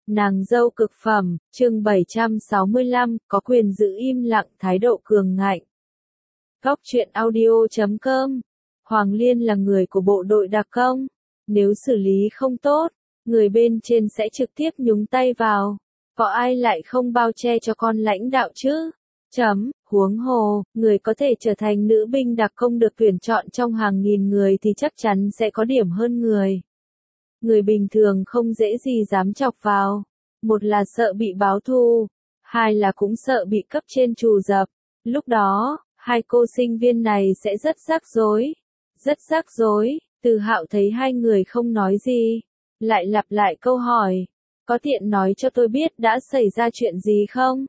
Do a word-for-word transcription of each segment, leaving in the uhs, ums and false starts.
Nàng dâu cực phẩm, chương bảy trăm sáu mươi lăm, có quyền giữ im lặng, thái độ cường ngạnh. Góc truyện audio chấm com. Hoàng Liên là người của bộ đội đặc công. Nếu xử lý không tốt, người bên trên sẽ trực tiếp nhúng tay vào. Có ai lại không bao che cho con lãnh đạo chứ? Chấm, huống hồ, người có thể trở thành nữ binh đặc công được tuyển chọn trong hàng nghìn người thì chắc chắn sẽ có điểm hơn người. Người bình thường không dễ gì dám chọc vào. Một là sợ bị báo thù, hai là cũng sợ bị cấp trên trù dập. Lúc đó, hai cô sinh viên này sẽ rất rắc rối. Rất rắc rối, Từ Hạo thấy hai người không nói gì. Lại lặp lại câu hỏi. Có tiện nói cho tôi biết đã xảy ra chuyện gì không?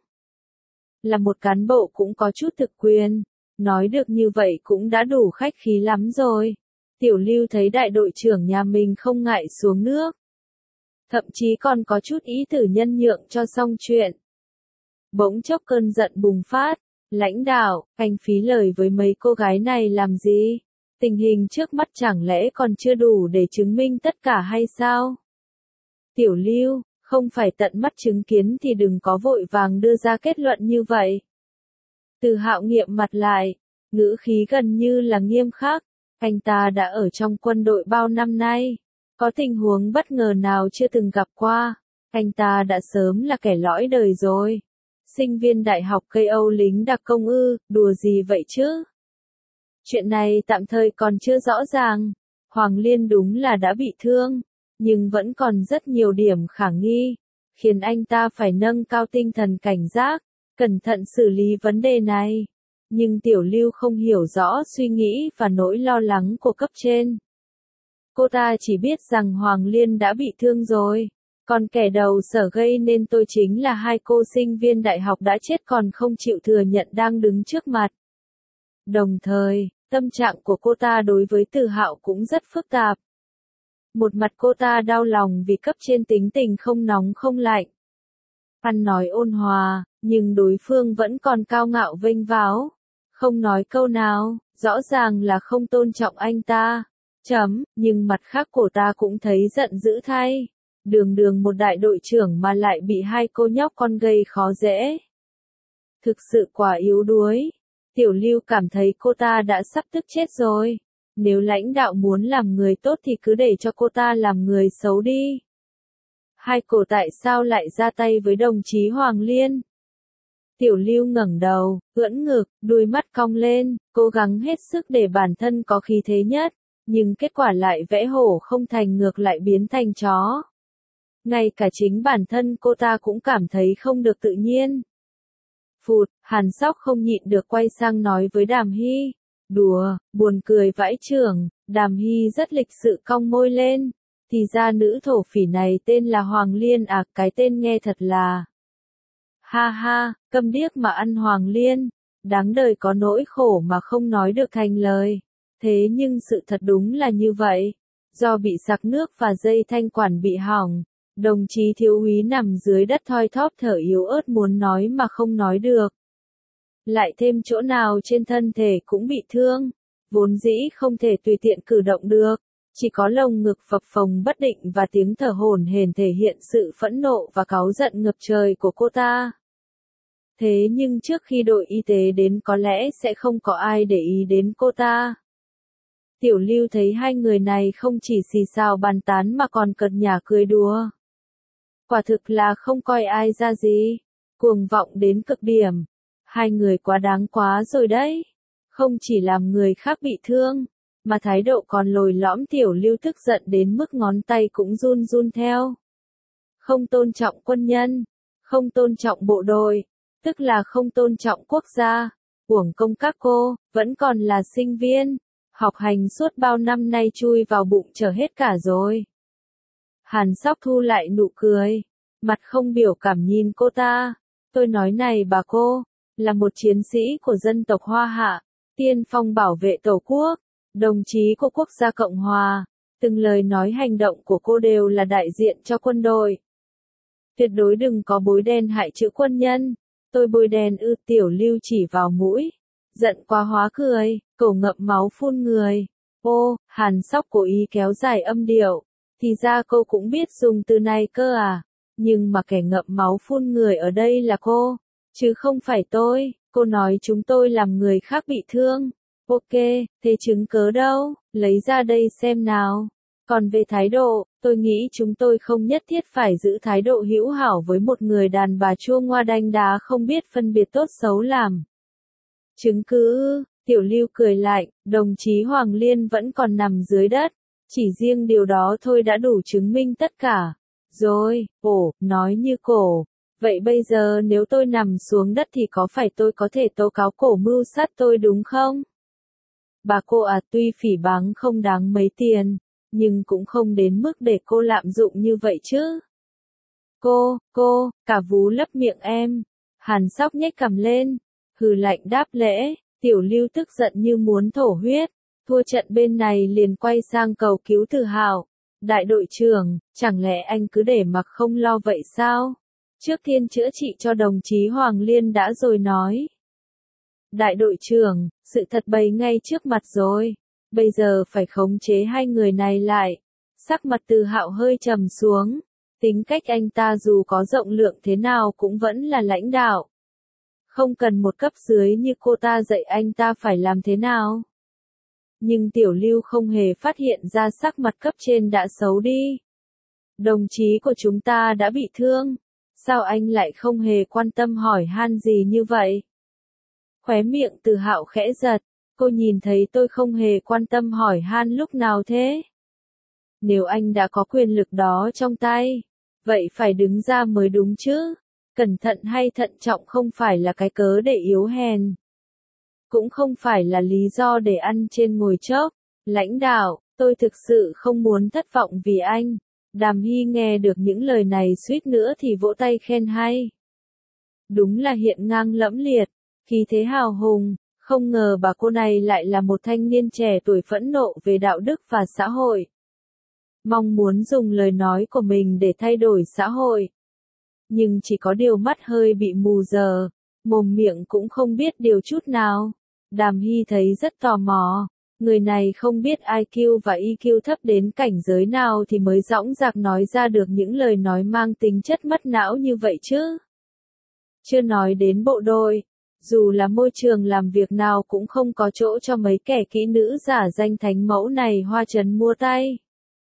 Là một cán bộ cũng có chút thực quyền. Nói được như vậy cũng đã đủ khách khí lắm rồi. Tiểu Lưu thấy đại đội trưởng nhà mình không ngại xuống nước. Thậm chí còn có chút ý tử nhân nhượng cho xong chuyện. Bỗng chốc cơn giận bùng phát. Lãnh đạo, anh phí lời với mấy cô gái này làm gì? Tình hình trước mắt chẳng lẽ còn chưa đủ để chứng minh tất cả hay sao? Tiểu Lưu, không phải tận mắt chứng kiến thì đừng có vội vàng đưa ra kết luận như vậy. Từ Hạo nghiệm mặt lại, ngữ khí gần như là nghiêm khắc. Anh ta đã ở trong quân đội bao năm nay. Có tình huống bất ngờ nào chưa từng gặp qua. Anh ta đã sớm là kẻ lõi đời rồi. Sinh viên đại học cây Âu lính đặc công ư, đùa gì vậy chứ? Chuyện này tạm thời còn chưa rõ ràng. Hoàng Liên đúng là đã bị thương, nhưng vẫn còn rất nhiều điểm khả nghi, khiến anh ta phải nâng cao tinh thần cảnh giác, cẩn thận xử lý vấn đề này. Nhưng Tiểu Lưu không hiểu rõ suy nghĩ và nỗi lo lắng của cấp trên. Cô ta chỉ biết rằng Hoàng Liên đã bị thương rồi. Còn kẻ đầu sở gây nên tôi chính là hai cô sinh viên đại học đã chết còn không chịu thừa nhận đang đứng trước mặt. Đồng thời, tâm trạng của cô ta đối với Từ Hạo cũng rất phức tạp. Một mặt cô ta đau lòng vì cấp trên tính tình không nóng không lạnh. Ăn nói ôn hòa, nhưng đối phương vẫn còn cao ngạo vênh váo. Không nói câu nào, rõ ràng là không tôn trọng anh ta. Chấm, nhưng mặt khác cổ ta cũng thấy giận dữ thay. Đường đường một đại đội trưởng mà lại bị hai cô nhóc con gây khó dễ. Thực sự quá yếu đuối. Tiểu Lưu cảm thấy cô ta đã sắp tức chết rồi. Nếu lãnh đạo muốn làm người tốt thì cứ để cho cô ta làm người xấu đi. Hai cổ tại sao lại ra tay với đồng chí Hoàng Liên? Tiểu Lưu ngẩng đầu, ưỡn ngực, đuôi mắt cong lên, cố gắng hết sức để bản thân có khí thế nhất, nhưng kết quả lại vẽ hổ không thành ngược lại biến thành chó. Ngay cả chính bản thân cô ta cũng cảm thấy không được tự nhiên. Phụt, Hàn Sóc không nhịn được quay sang nói với Đàm Hy. Đùa, buồn cười vãi chưởng. Đàm Hy rất lịch sự cong môi lên. Thì ra nữ thổ phỉ này tên là Hoàng Liên à, cái tên nghe thật là. Ha ha, câm điếc mà ăn Hoàng Liên. Đáng đời có nỗi khổ mà không nói được thành lời. Thế nhưng sự thật đúng là như vậy. Do bị sặc nước và dây thanh quản bị hỏng. Đồng chí thiếu úy nằm dưới đất thoi thóp thở yếu ớt muốn nói mà không nói được. Lại thêm chỗ nào trên thân thể cũng bị thương. Vốn dĩ không thể tùy tiện cử động được. Chỉ có lồng ngực phập phồng bất định và tiếng thở hổn hển thể hiện sự phẫn nộ và cáu giận ngập trời của cô ta. Thế nhưng trước khi đội y tế đến có lẽ sẽ không có ai để ý đến cô ta. Tiểu Lưu thấy hai người này không chỉ xì xào bàn tán mà còn cợt nhả cười đùa. Quả thực là không coi ai ra gì. Cuồng vọng đến cực điểm. Hai người quá đáng quá rồi đấy. Không chỉ làm người khác bị thương, mà thái độ còn lồi lõm. Tiểu Lưu tức giận đến mức ngón tay cũng run run theo. Không tôn trọng quân nhân, không tôn trọng bộ đội, tức là không tôn trọng quốc gia. Uổng công các cô, vẫn còn là sinh viên. Học hành suốt bao năm nay chui vào bụng trở hết cả rồi. Hàn Sóc thu lại nụ cười, mặt không biểu cảm nhìn cô ta. Tôi nói này bà cô, là một chiến sĩ của dân tộc Hoa Hạ, tiên phong bảo vệ Tổ quốc, đồng chí của Quốc gia Cộng Hòa. Từng lời nói hành động của cô đều là đại diện cho quân đội. Tuyệt đối đừng có bôi đen hại chữ quân nhân. Tôi bôi đen ư? Tiểu Lưu chỉ vào mũi. Giận quá hóa cười, cổ ngậm máu phun người. Ô, Hàn Sóc cố ý kéo dài âm điệu. Thì ra cô cũng biết dùng từ này cơ à? Nhưng mà kẻ ngậm máu phun người ở đây là cô, chứ không phải tôi. Cô nói chúng tôi làm người khác bị thương. Ok, thế chứng cớ đâu, lấy ra đây xem nào. Còn về thái độ, tôi nghĩ chúng tôi không nhất thiết phải giữ thái độ hữu hảo với một người đàn bà chua ngoa đanh đá không biết phân biệt tốt xấu làm. Chứng cứ, Tiểu Lưu cười lạnh, đồng chí Hoàng Liên vẫn còn nằm dưới đất. Chỉ riêng điều đó thôi đã đủ chứng minh tất cả. Rồi, ồ, nói như cổ. Vậy bây giờ nếu tôi nằm xuống đất thì có phải tôi có thể tố cáo cổ mưu sát tôi đúng không? Bà cô à, tuy phỉ báng không đáng mấy tiền, nhưng cũng không đến mức để cô lạm dụng như vậy chứ. Cô, cô, cả vú lấp miệng em. Hàn Sóc nhếch cằm lên, hừ lạnh đáp lễ. Tiểu Lưu tức giận như muốn thổ huyết, thua trận bên này liền quay sang cầu cứu Từ Hạo. Đại đội trưởng, chẳng lẽ anh cứ để mặc không lo vậy sao? Trước tiên chữa trị cho đồng chí Hoàng Liên đã rồi nói. Đại đội trưởng, sự thật bày ngay trước mặt rồi. Bây giờ phải khống chế hai người này lại. Sắc mặt Từ Hạo hơi trầm xuống. Tính cách anh ta dù có rộng lượng thế nào cũng vẫn là lãnh đạo. Không cần một cấp dưới như cô ta dạy anh ta phải làm thế nào. Nhưng Tiểu Lưu không hề phát hiện ra sắc mặt cấp trên đã xấu đi. Đồng chí của chúng ta đã bị thương. Sao anh lại không hề quan tâm hỏi han gì như vậy? Khóe miệng Từ Hạo khẽ giật. Cô nhìn thấy tôi không hề quan tâm hỏi han lúc nào thế? Nếu anh đã có quyền lực đó trong tay, vậy phải đứng ra mới đúng chứ. Cẩn thận hay thận trọng không phải là cái cớ để yếu hèn. Cũng không phải là lý do để ăn trên ngồi chốc. Lãnh đạo, tôi thực sự không muốn thất vọng vì anh. Đàm Hy nghe được những lời này suýt nữa thì vỗ tay khen hay. Đúng là hiện ngang lẫm liệt, khí thế hào hùng, không ngờ bà cô này lại là một thanh niên trẻ tuổi phẫn nộ về đạo đức và xã hội. Mong muốn dùng lời nói của mình để thay đổi xã hội. Nhưng chỉ có điều mắt hơi bị mù giờ, mồm miệng cũng không biết điều chút nào. Đàm Hy thấy rất tò mò, người này không biết i kiu và e kiu thấp đến cảnh giới nào thì mới dõng dạc nói ra được những lời nói mang tính chất mất não như vậy chứ. Chưa nói đến bộ đội, dù là môi trường làm việc nào cũng không có chỗ cho mấy kẻ kỹ nữ giả danh thánh mẫu này hoa trấn mua tay.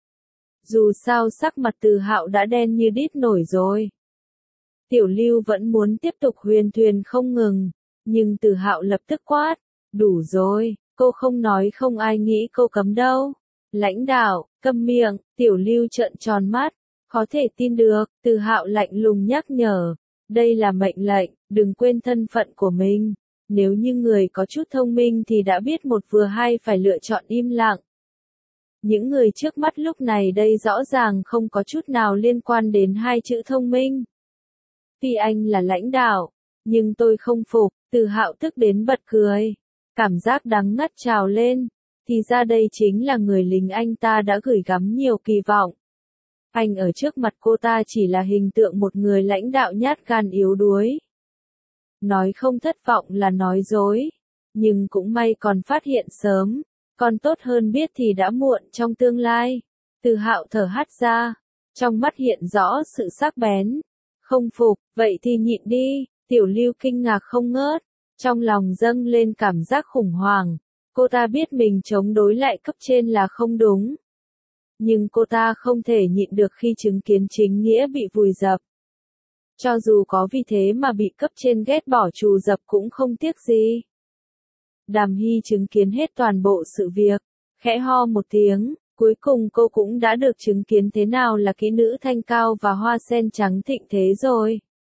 Dù sao sắc mặt Từ Hạo đã đen như đít nổi rồi. Tiểu Lưu vẫn muốn tiếp tục huyền thuyền không ngừng, nhưng Từ Hạo lập tức quát, đủ rồi, cô không nói không ai nghĩ cô cấm đâu. Lãnh đạo, câm miệng, Tiểu Lưu trợn tròn mắt, khó thể tin được, Từ Hạo lạnh lùng nhắc nhở, đây là mệnh lệnh, đừng quên thân phận của mình. Nếu như người có chút thông minh thì đã biết một vừa hai phải lựa chọn im lặng. Những người trước mắt lúc này đây rõ ràng không có chút nào liên quan đến hai chữ thông minh. Tuy anh là lãnh đạo, nhưng tôi không phục. Từ Hạo tức đến bật cười. Cảm giác đắng ngắt trào lên. Thì ra đây chính là người lính anh ta đã gửi gắm nhiều kỳ vọng. Anh ở trước mặt cô ta chỉ là hình tượng một người lãnh đạo nhát gan yếu đuối. Nói không thất vọng là nói dối. Nhưng cũng may còn phát hiện sớm. Còn tốt hơn biết thì đã muộn trong tương lai. Từ Hạo thở hắt ra. Trong mắt hiện rõ sự sắc bén. Không phục, vậy thì nhịn đi. Tiểu Lưu kinh ngạc không ngớt. Trong lòng dâng lên cảm giác khủng hoảng. Cô ta biết mình chống đối lại cấp trên là không đúng. Nhưng cô ta không thể nhịn được khi chứng kiến chính nghĩa bị vùi dập. Cho dù có vì thế mà bị cấp trên ghét bỏ trù dập cũng không tiếc gì. Đàm Hy chứng kiến hết toàn bộ sự việc, khẽ ho một tiếng, cuối cùng cô cũng đã được chứng kiến thế nào là kỹ nữ thanh cao và hoa sen trắng thịnh thế rồi.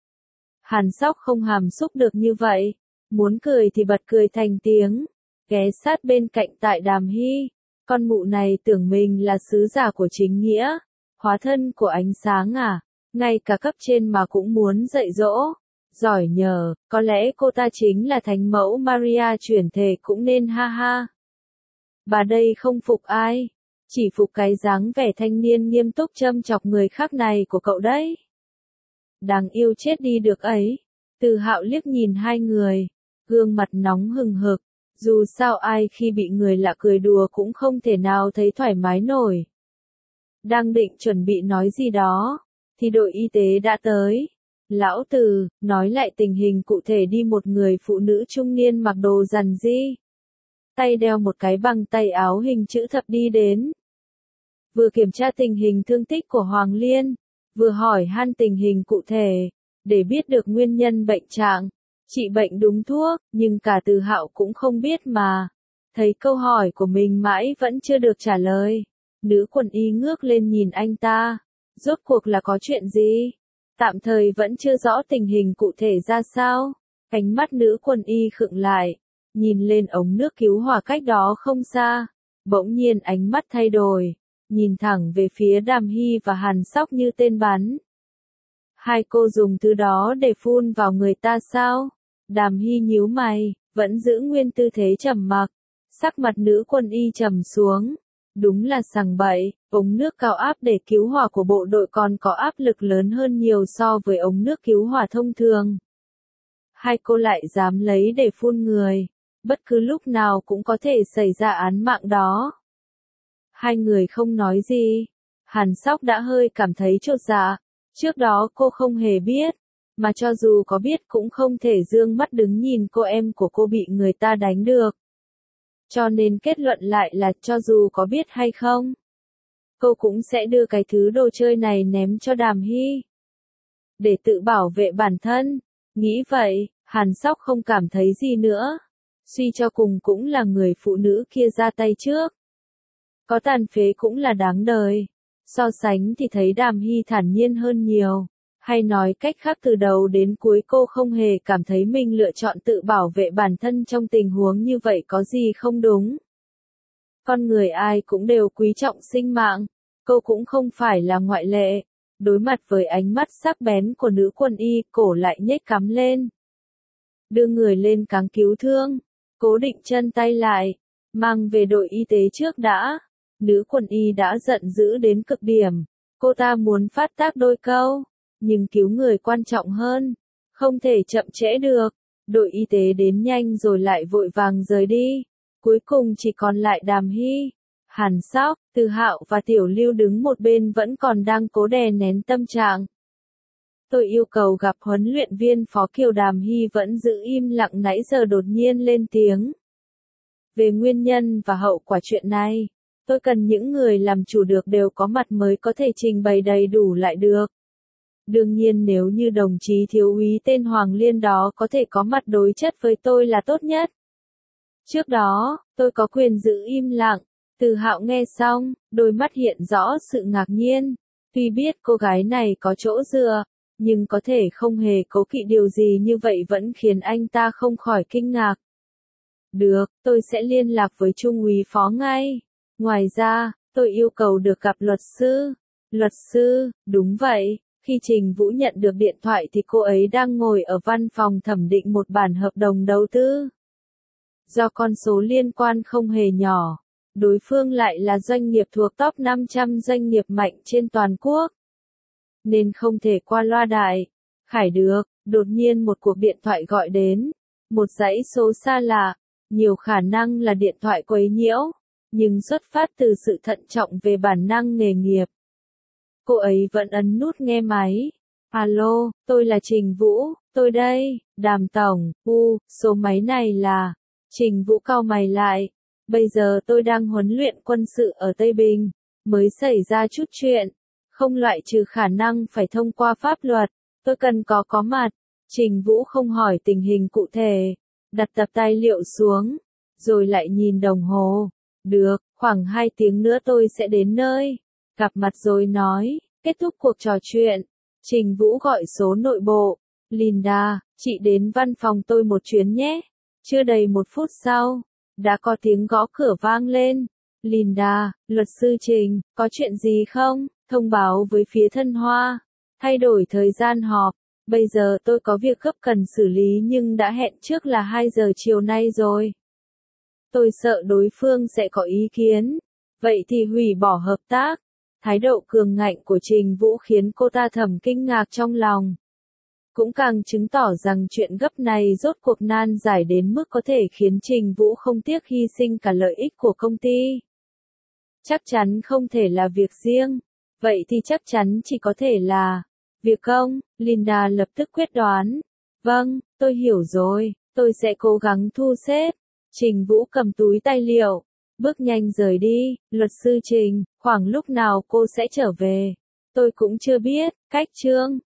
Hàn Sóc không hàm xúc được như vậy, muốn cười thì bật cười thành tiếng, ghé sát bên cạnh tại Đàm Hy, con mụ này tưởng mình là sứ giả của chính nghĩa, hóa thân của ánh sáng à, ngay cả cấp trên mà cũng muốn dạy dỗ. Giỏi nhờ, có lẽ cô ta chính là thánh mẫu Maria chuyển thể cũng nên ha ha. Bà đây không phục ai, chỉ phục cái dáng vẻ thanh niên nghiêm túc châm chọc người khác này của cậu đấy. Đáng yêu chết đi được ấy. Từ Hạo liếc nhìn hai người, gương mặt nóng hừng hực, dù sao ai khi bị người lạ cười đùa cũng không thể nào thấy thoải mái nổi. Đang định chuẩn bị nói gì đó, thì đội y tế đã tới. Lão Từ, nói lại tình hình cụ thể đi. Một người phụ nữ trung niên mặc đồ rằn ri, tay đeo một cái bằng tay áo hình chữ thập đi đến. Vừa kiểm tra tình hình thương tích của Hoàng Liên, vừa hỏi han tình hình cụ thể, để biết được nguyên nhân bệnh trạng, trị bệnh đúng thuốc, nhưng cả Từ Hạo cũng không biết mà. Thấy câu hỏi của mình mãi vẫn chưa được trả lời, nữ quần y ngước lên nhìn anh ta, rốt cuộc là có chuyện gì? Tạm thời vẫn chưa rõ tình hình cụ thể ra sao. Ánh mắt nữ quần y khựng lại, nhìn lên ống nước cứu hỏa cách đó không xa, bỗng nhiên ánh mắt thay đổi, nhìn thẳng về phía Đàm Hy và Hàn Sóc như tên bắn. Hai cô dùng thứ đó để phun vào người ta sao? Đàm Hy nhíu mày, vẫn giữ nguyên tư thế trầm mặc, sắc mặt nữ quân y trầm xuống. Đúng là sằng bậy, ống nước cao áp để cứu hỏa của bộ đội còn có áp lực lớn hơn nhiều so với ống nước cứu hỏa thông thường. Hai cô lại dám lấy để phun người, bất cứ lúc nào cũng có thể xảy ra án mạng đó. Hai người không nói gì, Hàn Sóc đã hơi cảm thấy chột dạ, trước đó cô không hề biết, mà cho dù có biết cũng không thể dương mắt đứng nhìn cô em của cô bị người ta đánh được. Cho nên kết luận lại là cho dù có biết hay không, cô cũng sẽ đưa cái thứ đồ chơi này ném cho Đàm Hy, để tự bảo vệ bản thân. Nghĩ vậy, Hàn Sóc không cảm thấy gì nữa, suy cho cùng cũng là người phụ nữ kia ra tay trước. Có tàn phế cũng là đáng đời, so sánh thì thấy Đàm Hy thản nhiên hơn nhiều. Hay nói cách khác, từ đầu đến cuối cô không hề cảm thấy mình lựa chọn tự bảo vệ bản thân trong tình huống như vậy có gì không đúng. Con người ai cũng đều quý trọng sinh mạng, cô cũng không phải là ngoại lệ. Đối mặt với ánh mắt sắc bén của nữ quân y, cổ lại nhếch cắm lên. Đưa người lên cáng cứu thương, cố định chân tay lại, mang về đội y tế trước đã. Nữ quân y đã giận dữ đến cực điểm, cô ta muốn phát tác đôi câu. Nhưng cứu người quan trọng hơn, không thể chậm trễ được. Đội y tế đến nhanh rồi lại vội vàng rời đi. Cuối cùng chỉ còn lại Đàm Hy, Hàn Sóc, Từ Hạo và Tiểu Lưu đứng một bên vẫn còn đang cố đè nén tâm trạng. Tôi yêu cầu gặp huấn luyện viên Phó Kiều. Đàm Hy vẫn giữ im lặng nãy giờ đột nhiên lên tiếng. Về nguyên nhân và hậu quả chuyện này, tôi cần những người làm chủ được đều có mặt mới có thể trình bày đầy đủ lại được. Đương nhiên nếu như đồng chí thiếu úy tên Hoàng Liên đó có thể có mặt đối chất với tôi là tốt nhất. Trước đó, tôi có quyền giữ im lặng. Từ Hạo nghe xong, đôi mắt hiện rõ sự ngạc nhiên. Tuy biết cô gái này có chỗ dựa, nhưng có thể không hề cố kỵ điều gì như vậy vẫn khiến anh ta không khỏi kinh ngạc. Được, tôi sẽ liên lạc với Trung úy Phó ngay. Ngoài ra, tôi yêu cầu được gặp luật sư. Luật sư, đúng vậy. Khi Trình Vũ nhận được điện thoại thì cô ấy đang ngồi ở văn phòng thẩm định một bản hợp đồng đầu tư. Do con số liên quan không hề nhỏ, đối phương lại là doanh nghiệp thuộc top năm trăm doanh nghiệp mạnh trên toàn quốc, nên không thể qua loa đại. Khải được, đột nhiên một cuộc điện thoại gọi đến, một dãy số xa lạ, nhiều khả năng là điện thoại quấy nhiễu, nhưng xuất phát từ sự thận trọng về bản năng nghề nghiệp. Cô ấy vẫn ấn nút nghe máy. Alo, tôi là Trình Vũ, tôi đây, Đàm Tổng, u, số máy này là... Trình Vũ cau mày lại. Bây giờ tôi đang huấn luyện quân sự ở Tây Bình, mới xảy ra chút chuyện, không loại trừ khả năng phải thông qua pháp luật, tôi cần có có mặt. Trình Vũ không hỏi tình hình cụ thể, đặt tập tài liệu xuống, rồi lại nhìn đồng hồ. Được, khoảng hai tiếng nữa tôi sẽ đến nơi. Gặp mặt rồi nói, kết thúc cuộc trò chuyện. Trình Vũ gọi số nội bộ. Linda, chị đến văn phòng tôi một chuyến nhé. Chưa đầy một phút sau, đã có tiếng gõ cửa vang lên. Linda, luật sư Trình, có chuyện gì không? Thông báo với phía Thân Hoa. Thay đổi thời gian họp. Bây giờ tôi có việc gấp cần xử lý nhưng đã hẹn trước là hai giờ chiều nay rồi. Tôi sợ đối phương sẽ có ý kiến. Vậy thì hủy bỏ hợp tác. Thái độ cường ngạnh của Trình Vũ khiến cô ta thầm kinh ngạc trong lòng. Cũng càng chứng tỏ rằng chuyện gấp này rốt cuộc nan giải đến mức có thể khiến Trình Vũ không tiếc hy sinh cả lợi ích của công ty. Chắc chắn không thể là việc riêng. Vậy thì chắc chắn chỉ có thể là việc công, Linda lập tức quyết đoán. Vâng, tôi hiểu rồi, tôi sẽ cố gắng thu xếp. Trình Vũ cầm túi tài liệu, bước nhanh rời đi. Luật sư Trình, khoảng lúc nào cô sẽ trở về? Tôi cũng chưa biết. Cách chương